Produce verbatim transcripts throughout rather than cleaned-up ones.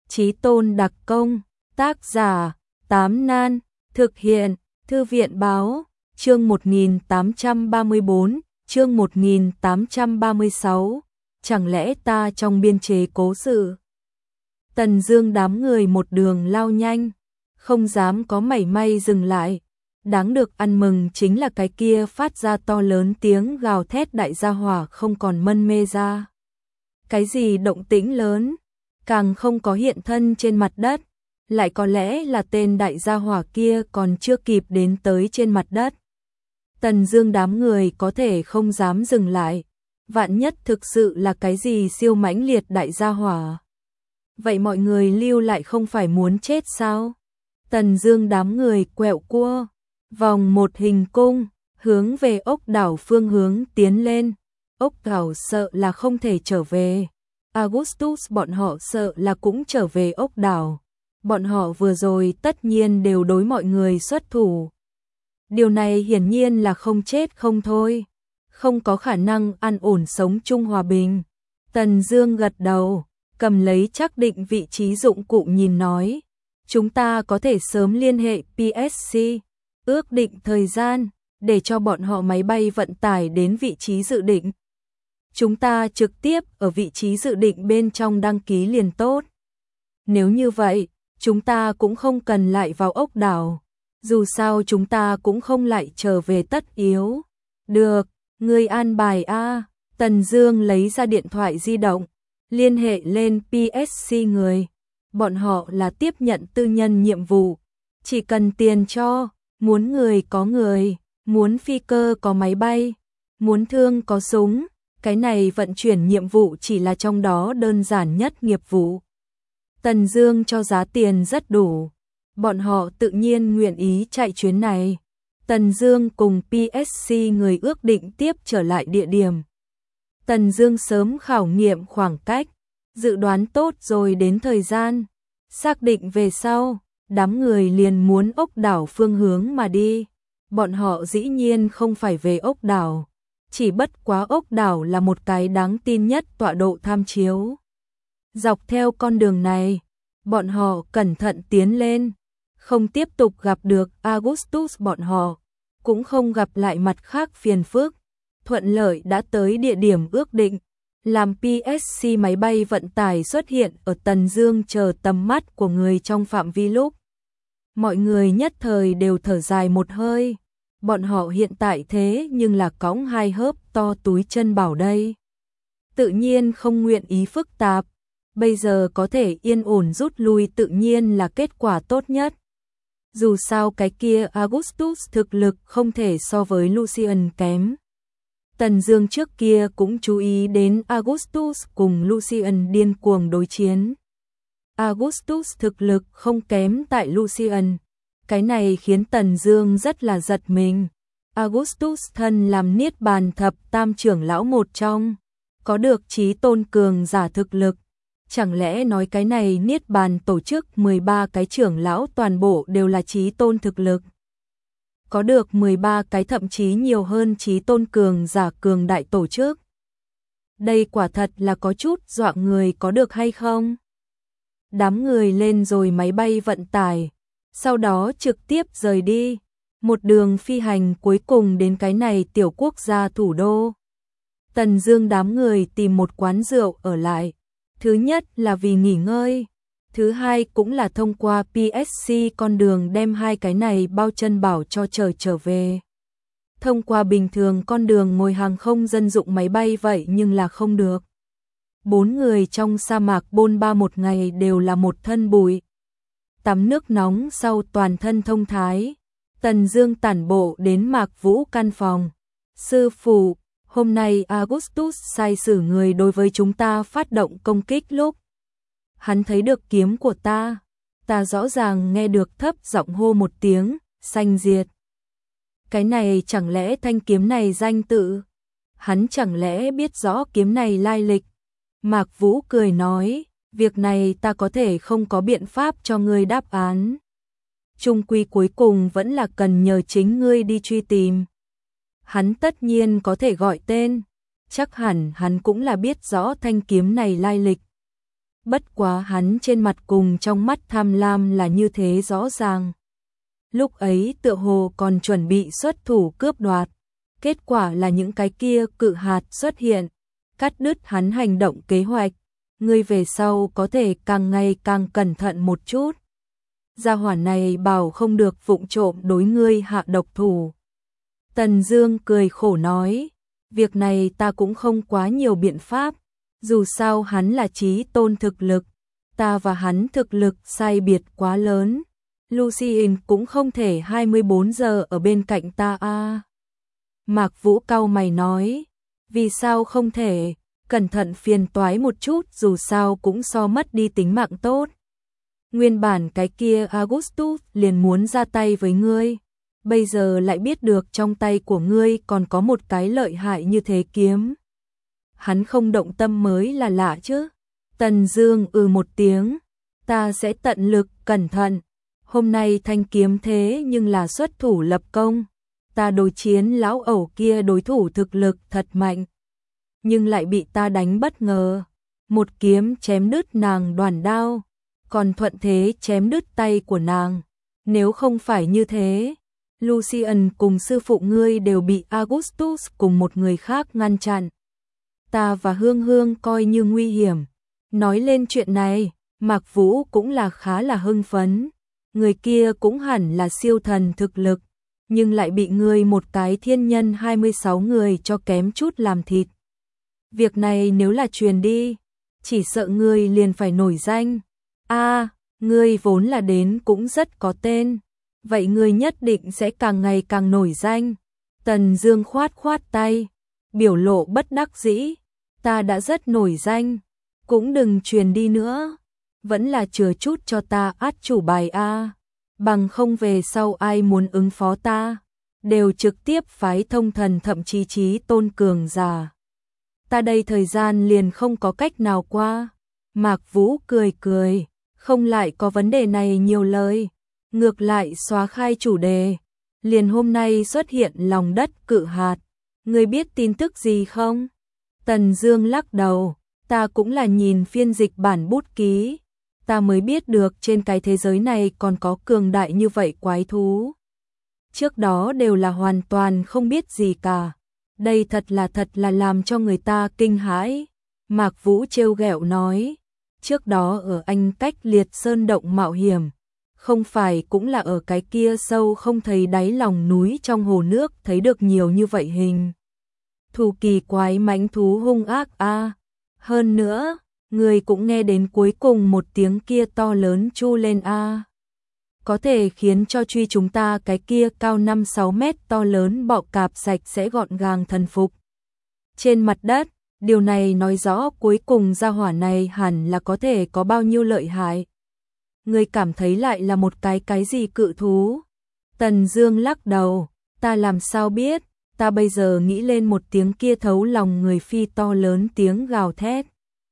Chí Tôn đặc công, tác giả, Tám Nan, thực hiện, Thư viện báo, chương một nghìn tám trăm ba mươi bốn, chương một nghìn tám trăm ba mươi sáu, chẳng lẽ ta trong biên chế cố sự. Tần Dương đám người một đường lao nhanh, không dám có mảy may dừng lại. Đáng được ăn mừng chính là cái kia phát ra to lớn tiếng gào thét đại gia hỏa không còn mân mê ra. Cái gì động tĩnh lớn, càng không có hiện thân trên mặt đất, lại có lẽ là tên đại gia hỏa kia còn chưa kịp đến tới trên mặt đất. Tần Dương đám người có thể không dám dừng lại, vạn nhất thực sự là cái gì siêu mãnh liệt đại gia hỏa. Vậy mọi người lưu lại không phải muốn chết sao? Tần Dương đám người quẹo cua, vòng một hình cung, hướng về ốc đảo phương hướng tiến lên. Ốc đảo sợ là không thể trở về. Augustus bọn họ sợ là cũng trở về ốc đảo. Bọn họ vừa rồi tất nhiên đều đối mọi người xuất thủ. Điều này hiển nhiên là không chết không thôi. Không có khả năng an ổn sống chung hòa bình. Tần Dương gật đầu, cầm lấy chắc định vị trí dụng cụ nhìn nói. Chúng ta có thể sớm liên hệ pê ét xê, ước định thời gian, để cho bọn họ máy bay vận tải đến vị trí dự định. Chúng ta trực tiếp ở vị trí dự định bên trong đăng ký liền tốt. Nếu như vậy, chúng ta cũng không cần lại vào ốc đảo. Dù sao chúng ta cũng không lại trở về tất yếu. Được, người an bài a. Tần Dương lấy ra điện thoại di động, liên hệ lên pê ét xê người. Bọn họ là tiếp nhận tư nhân nhiệm vụ, chỉ cần tiền cho, muốn người có người, muốn phi cơ có máy bay, muốn thương có súng, cái này vận chuyển nhiệm vụ chỉ là trong đó đơn giản nhất nghiệp vụ. Tần Dương cho giá tiền rất đủ, bọn họ tự nhiên nguyện ý chạy chuyến này. Tần Dương cùng pê ét xê người ước định tiếp trở lại địa điểm. Tần Dương sớm khảo nghiệm khoảng cách, dự đoán tốt rồi đến thời gian, xác định về sau, đám người liền muốn ốc đảo phương hướng mà đi. Bọn họ dĩ nhiên không phải về ốc đảo, chỉ bất quá ốc đảo là một cái đáng tin nhất tọa độ tham chiếu. Dọc theo con đường này, bọn họ cẩn thận tiến lên, không tiếp tục gặp được Augustus bọn họ, cũng không gặp lại mặt khác phiền phức, thuận lợi đã tới địa điểm ước định. Làm pê ét xê máy bay vận tải xuất hiện ở Tần Dương chờ tầm mắt của người trong phạm vi lúc. Mọi người nhất thời đều thở dài một hơi, bọn họ hiện tại thế nhưng là cõng hai hớp to túi chân bảo đây. Tự nhiên không nguyện ý phức tạp, bây giờ có thể yên ổn rút lui tự nhiên là kết quả tốt nhất. Dù sao cái kia Augustus thực lực không thể so với Lucian kém. Tần Dương trước kia cũng chú ý đến Augustus cùng Lucian điên cuồng đối chiến. Augustus thực lực không kém tại Lucian, cái này khiến Tần Dương rất là giật mình. Augustus thân làm Niết Bàn thập tam trưởng lão một trong, có được chí tôn cường giả thực lực, chẳng lẽ nói cái này Niết Bàn tổ chức mười ba cái trưởng lão toàn bộ đều là chí tôn thực lực? Có được mười ba cái thậm chí nhiều hơn chí tôn cường giả cường đại tổ chức. Đây quả thật là có chút dọa người có được hay không? Đám người lên rồi máy bay vận tải, sau đó trực tiếp rời đi, một đường phi hành cuối cùng đến cái này tiểu quốc gia thủ đô. Tần Dương đám người tìm một quán rượu ở lại, thứ nhất là vì nghỉ ngơi, thứ hai cũng là thông qua pê ét xê con đường đem hai cái này bao chân bảo cho trở trở về. Thông qua bình thường con đường ngồi hàng không dân dụng máy bay vậy nhưng là không được. Bốn người trong sa mạc bôn ba một ngày đều là một thân bụi. Tắm nước nóng sau toàn thân thông thái. Tần Dương tản bộ đến Mạc Vũ căn phòng. Sư phụ, hôm nay Augustus sai sử người đối với chúng ta phát động công kích lúc. Hắn thấy được kiếm của ta. Ta rõ ràng nghe được thấp giọng hô một tiếng, sanh diệt. Cái này chẳng lẽ thanh kiếm này danh tự? Hắn chẳng lẽ biết rõ kiếm này lai lịch? Mạc Vũ cười nói, việc này ta có thể không có biện pháp cho ngươi đáp án. Chung quy cuối cùng vẫn là cần nhờ chính ngươi đi truy tìm. Hắn tất nhiên có thể gọi tên, chắc hẳn hắn cũng là biết rõ thanh kiếm này lai lịch. bất quá hắn trên mặt cùng trong mắt tham lam là như thế rõ ràng. Lúc ấy tựa hồ còn chuẩn bị xuất thủ cướp đoạt, kết quả là những cái kia cự hạt xuất hiện, cắt đứt hắn hành động kế hoạch. Ngươi về sau có thể càng ngày càng cẩn thận một chút. Gia hỏa này bảo không được vụng trộm đối ngươi hạ độc thủ. Tần Dương cười khổ nói, việc này ta cũng không quá nhiều biện pháp, dù sao hắn là chí tôn thực lực, ta và hắn thực lực sai biệt quá lớn. Lucien cũng không thể hai mươi bốn giờ ở bên cạnh ta a. À. Mạc Vũ cau mày nói, vì sao không thể, cẩn thận phiền toái một chút, dù sao cũng so mất đi tính mạng tốt. Nguyên bản cái kia Augustus liền muốn ra tay với ngươi, bây giờ lại biết được trong tay của ngươi còn có một cái lợi hại như thế kiếm. Hắn không động tâm mới là lạ chứ. Tần Dương ừ một tiếng, ta sẽ tận lực cẩn thận. Hôm nay thanh kiếm thế nhưng là xuất thủ lập công, ta đối chiến lão ẩu kia đối thủ thực lực thật mạnh, nhưng lại bị ta đánh bất ngờ, một kiếm chém đứt nàng đoàn đao, còn thuận thế chém đứt tay của nàng. Nếu không phải như thế, Lucien cùng sư phụ ngươi đều bị Augustus cùng một người khác ngăn chặn. Ta và Hương Hương coi như nguy hiểm. Nói lên chuyện này, Mạc Vũ cũng là khá là hưng phấn. Người kia cũng hẳn là siêu thần thực lực, nhưng lại bị ngươi một cái thiên nhân hai mươi sáu người cho kém chút làm thịt. Việc này nếu là truyền đi, chỉ sợ ngươi liền phải nổi danh. A, à, ngươi vốn là đến cũng rất có tên, vậy ngươi nhất định sẽ càng ngày càng nổi danh. Tần Dương khoát khoát tay, biểu lộ bất đắc dĩ, ta đã rất nổi danh, cũng đừng truyền đi nữa, vẫn là chừa chút cho ta át chủ bài a, bằng không về sau ai muốn ứng phó ta, đều trực tiếp phái thông thần thậm chí chí tôn cường giả. Ta đây thời gian liền không có cách nào qua. Mạc Vũ cười cười, không lại có vấn đề này nhiều lời, ngược lại xóa khai chủ đề. Liền hôm nay xuất hiện lòng đất cự hạt, ngươi biết tin tức gì không? Tần Dương lắc đầu, ta cũng là nhìn phiên dịch bản bút ký, ta mới biết được trên cái thế giới này còn có cường đại như vậy quái thú. Trước đó đều là hoàn toàn không biết gì cả. Đây thật là thật là làm cho người ta kinh hãi. Mạc Vũ trêu ghẹo nói, trước đó ở Anh Cách Liệt Sơn động mạo hiểm, không phải cũng là ở cái kia sâu không thấy đáy lòng núi trong hồ nước thấy được nhiều như vậy hình thù kỳ quái mãnh thú hung ác a. À. Hơn nữa, người cũng nghe đến cuối cùng một tiếng kia to lớn chu lên a. À. Có thể khiến cho truy chúng ta cái kia cao năm sáu mét to lớn bọ cạp sạch sẽ gọn gàng thần phục trên mặt đất. Điều này nói rõ cuối cùng gia hỏa này hẳn là có thể có bao nhiêu lợi hại. Người cảm thấy lại là một cái cái gì cự thú? Tần Dương lắc đầu, ta làm sao biết, ta bây giờ nghĩ lên một tiếng kia thấu lòng người phi to lớn tiếng gào thét.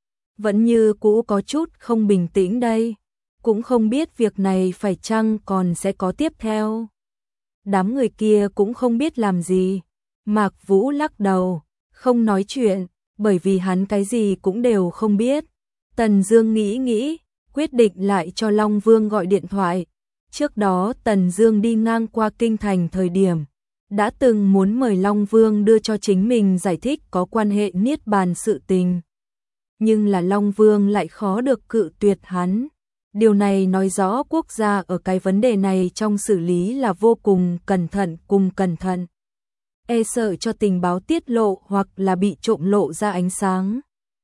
Vẫn như cũ có chút không bình tĩnh đây, cũng không biết việc này phải chăng còn sẽ có tiếp theo. Đám người kia cũng không biết làm gì. Mạc Vũ lắc đầu, không nói chuyện, bởi vì hắn cái gì cũng đều không biết. Tần Dương nghĩ nghĩ, quyết định lại cho Long Vương gọi điện thoại. Trước đó Tần Dương đi ngang qua kinh thành thời điểm, đã từng muốn mời Long Vương đưa cho chính mình giải thích có quan hệ niết bàn sự tình. Nhưng là Long Vương lại khó được cự tuyệt hắn. Điều này nói rõ quốc gia ở cái vấn đề này trong xử lý là vô cùng cẩn thận cùng cẩn thận. E sợ cho tình báo tiết lộ hoặc là bị trộm lộ ra ánh sáng.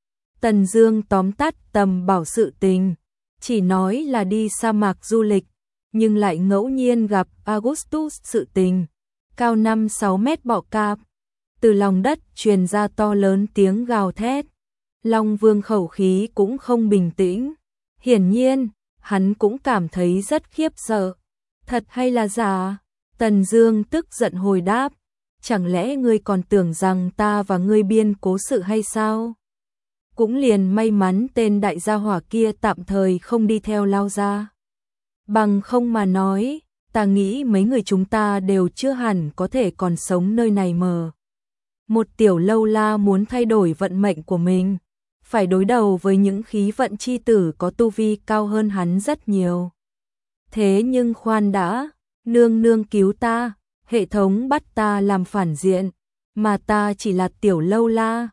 Tần Dương tóm tắt tầm bảo sự tình, chỉ nói là đi sa mạc du lịch, nhưng lại ngẫu nhiên gặp Augustus sự tình. Cao năm sáu mét bọ cạp, từ lòng đất truyền ra to lớn tiếng gào thét. Long Vương khẩu khí cũng không bình tĩnh. Hiển nhiên, hắn cũng cảm thấy rất khiếp sợ. Thật hay là giả? Tần Dương tức giận hồi đáp, chẳng lẽ ngươi còn tưởng rằng ta và ngươi biên cố sự hay sao? Cũng liền may mắn tên đại gia hỏa kia tạm thời không đi theo lao ra. Bằng không mà nói, ta nghĩ mấy người chúng ta đều chưa hẳn có thể còn sống nơi này mờ. Một tiểu lâu la muốn thay đổi vận mệnh của mình, phải đối đầu với những khí vận chi tử có tu vi cao hơn hắn rất nhiều. Thế nhưng khoan đã, nương nương cứu ta, hệ thống bắt ta làm phản diện, mà ta chỉ là tiểu lâu la,